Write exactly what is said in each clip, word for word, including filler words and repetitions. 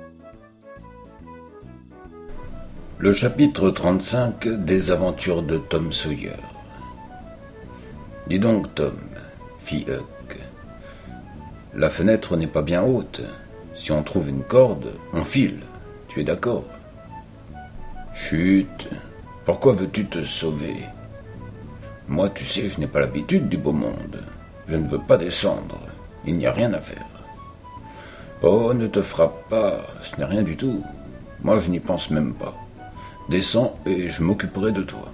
Le chapitre trente-cinq des aventures de Tom Sawyer. Dis donc, Tom, fit Huck, la fenêtre n'est pas bien haute. Si on trouve une corde, on file. Tu es d'accord? Chut, pourquoi veux-tu te sauver? Moi, tu sais, je n'ai pas l'habitude du beau monde. Je ne veux pas descendre. Il n'y a rien à faire. Oh, ne te frappe pas, ce n'est rien du tout. Moi, je n'y pense même pas. Descends et je m'occuperai de toi.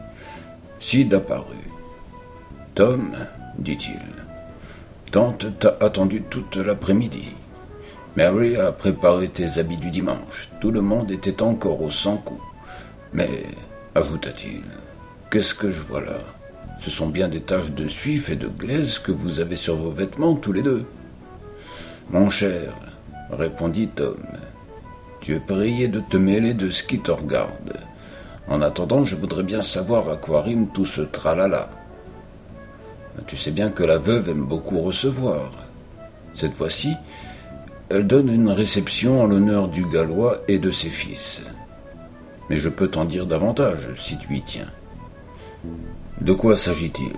Sid apparut. Tom, dit-il, tante t'a attendu toute l'après-midi. Mary a préparé tes habits du dimanche. Tout le monde était encore au cent-coups. Mais, ajouta-t-il, qu'est-ce que je vois là? Ce sont bien des taches de suif et de glaise que vous avez sur vos vêtements tous les deux. Mon cher, répondit Tom, tu es prié de te mêler de ce qui te regarde. En attendant, je voudrais bien savoir à quoi rime tout ce tralala. Tu sais bien que la veuve aime beaucoup recevoir. Cette fois-ci, elle donne une réception en l'honneur du Gallois et de ses fils. Mais je peux t'en dire davantage, si tu y tiens. De quoi s'agit-il?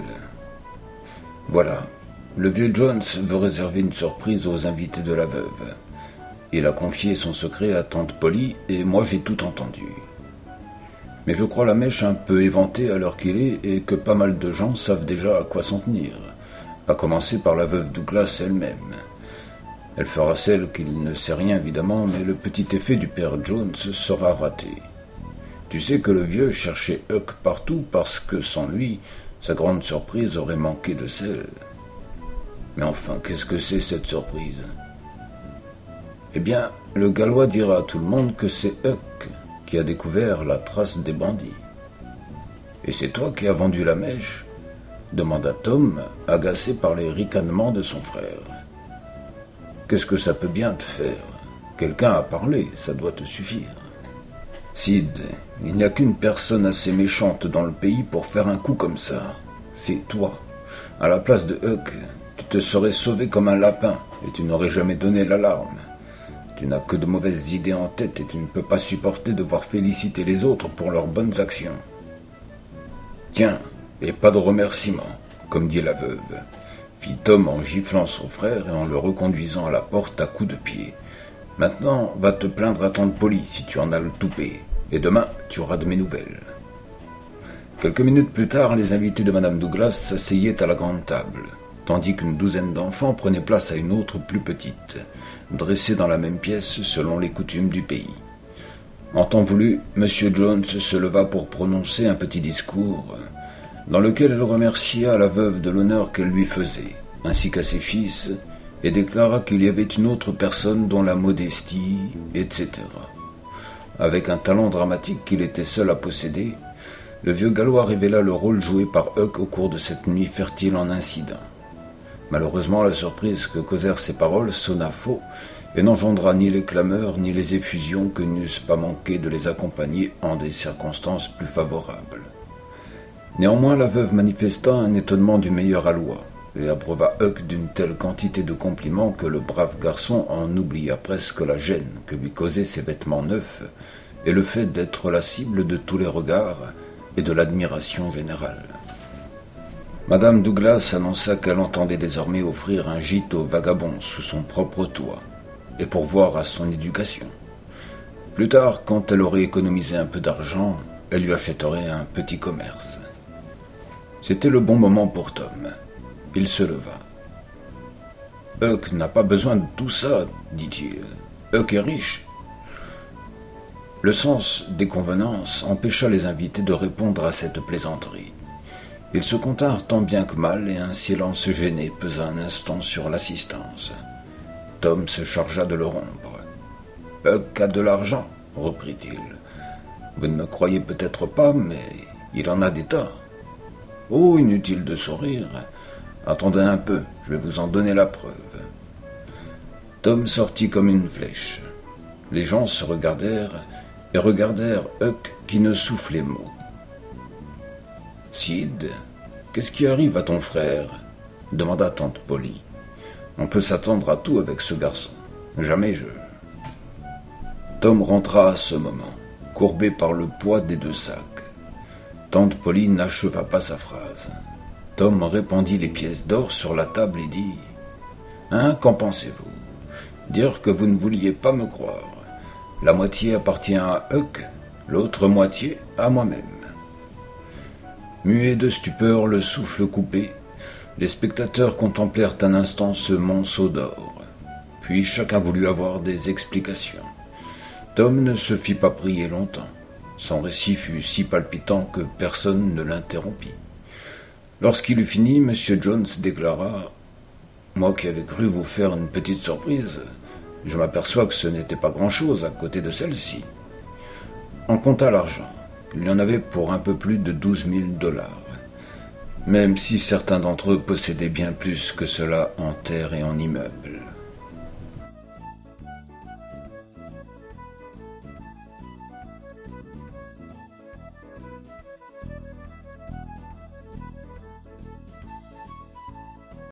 Voilà, le vieux Jones veut réserver une surprise aux invités de la veuve. Il a confié son secret à tante Polly et moi j'ai tout entendu. Mais je crois la mèche un peu éventée à l'heure qu'il est et que pas mal de gens savent déjà à quoi s'en tenir, à commencer par la veuve Douglas elle-même. Elle fera celle qu'il ne sait rien évidemment, mais le petit effet du père Jones sera raté. Tu sais que le vieux cherchait Huck partout parce que sans lui, sa grande surprise aurait manqué de sel. Mais enfin, qu'est-ce que c'est cette surprise? Eh bien, le Gallois dira à tout le monde que c'est Huck qui a découvert la trace des bandits. Et c'est toi qui as vendu la mèche? Demanda Tom, agacé par les ricanements de son frère. Qu'est-ce que ça peut bien te faire? Quelqu'un a parlé, ça doit te suffire. Sid, il n'y a qu'une personne assez méchante dans le pays pour faire un coup comme ça. C'est toi. À la place de Huck, tu te serais sauvé comme un lapin et tu n'aurais jamais donné l'alarme. Tu n'as que de mauvaises idées en tête et tu ne peux pas supporter de voir féliciter les autres pour leurs bonnes actions. Tiens, et pas de remerciements, comme dit la veuve, fit Tom en giflant son frère et en le reconduisant à la porte à coups de pied. Maintenant, va te plaindre à tante Polly si tu en as le toupet, et demain, tu auras de mes nouvelles. Quelques minutes plus tard, les invités de madame Douglas s'asseyaient à la grande table, tandis qu'une douzaine d'enfants prenaient place à une autre plus petite, dressée dans la même pièce selon les coutumes du pays. En temps voulu, M. Jones se leva pour prononcer un petit discours, dans lequel il remercia la veuve de l'honneur qu'elle lui faisait, ainsi qu'à ses fils, et déclara qu'il y avait une autre personne dont la modestie, et cetera. Avec un talent dramatique qu'il était seul à posséder, le vieux Gallois révéla le rôle joué par Huck au cours de cette nuit fertile en incidents. Malheureusement, la surprise que causèrent ces paroles sonna faux et n'engendra ni les clameurs ni les effusions que n'eussent pas manqué de les accompagner en des circonstances plus favorables. Néanmoins, la veuve manifesta un étonnement du meilleur aloi et approuva Huck d'une telle quantité de compliments que le brave garçon en oublia presque la gêne que lui causaient ses vêtements neufs et le fait d'être la cible de tous les regards et de l'admiration générale. Madame Douglas annonça qu'elle entendait désormais offrir un gîte au vagabond sous son propre toit et pourvoir à son éducation. Plus tard, quand elle aurait économisé un peu d'argent, elle lui achèterait un petit commerce. C'était le bon moment pour Tom. Il se leva. « Huck n'a pas besoin de tout ça, dit-il. Huck est riche. » Le sens des convenances empêcha les invités de répondre à cette plaisanterie. Ils se continrent tant bien que mal et un silence gêné pesa un instant sur l'assistance. Tom se chargea de le rompre. « Huck a de l'argent, reprit-il. Vous ne me croyez peut-être pas, mais il en a des tas. Oh, inutile de sourire. Attendez un peu, je vais vous en donner la preuve. » Tom sortit comme une flèche. Les gens se regardèrent et regardèrent Huck qui ne soufflait mot. « Sid, qu'est-ce qui arrive à ton frère ?» demanda tante Polly. « On peut s'attendre à tout avec ce garçon. Jamais je... » Tom rentra à ce moment, courbé par le poids des deux sacs. Tante Pauline n'acheva pas sa phrase. Tom répandit les pièces d'or sur la table et dit « Hein, qu'en pensez-vous? Dire que vous ne vouliez pas me croire. La moitié appartient à Huck, l'autre moitié à moi-même. » Muets de stupeur, le souffle coupé, les spectateurs contemplèrent un instant ce monceau d'or. Puis chacun voulut avoir des explications. Tom ne se fit pas prier longtemps. Son récit fut si palpitant que personne ne l'interrompit. Lorsqu'il eut fini, M. Jones déclara « Moi qui avais cru vous faire une petite surprise, je m'aperçois que ce n'était pas grand-chose à côté de celle-ci. » On compta l'argent. Il y en avait pour un peu plus de douze mille dollars. Même si certains d'entre eux possédaient bien plus que cela en terres et en immeubles.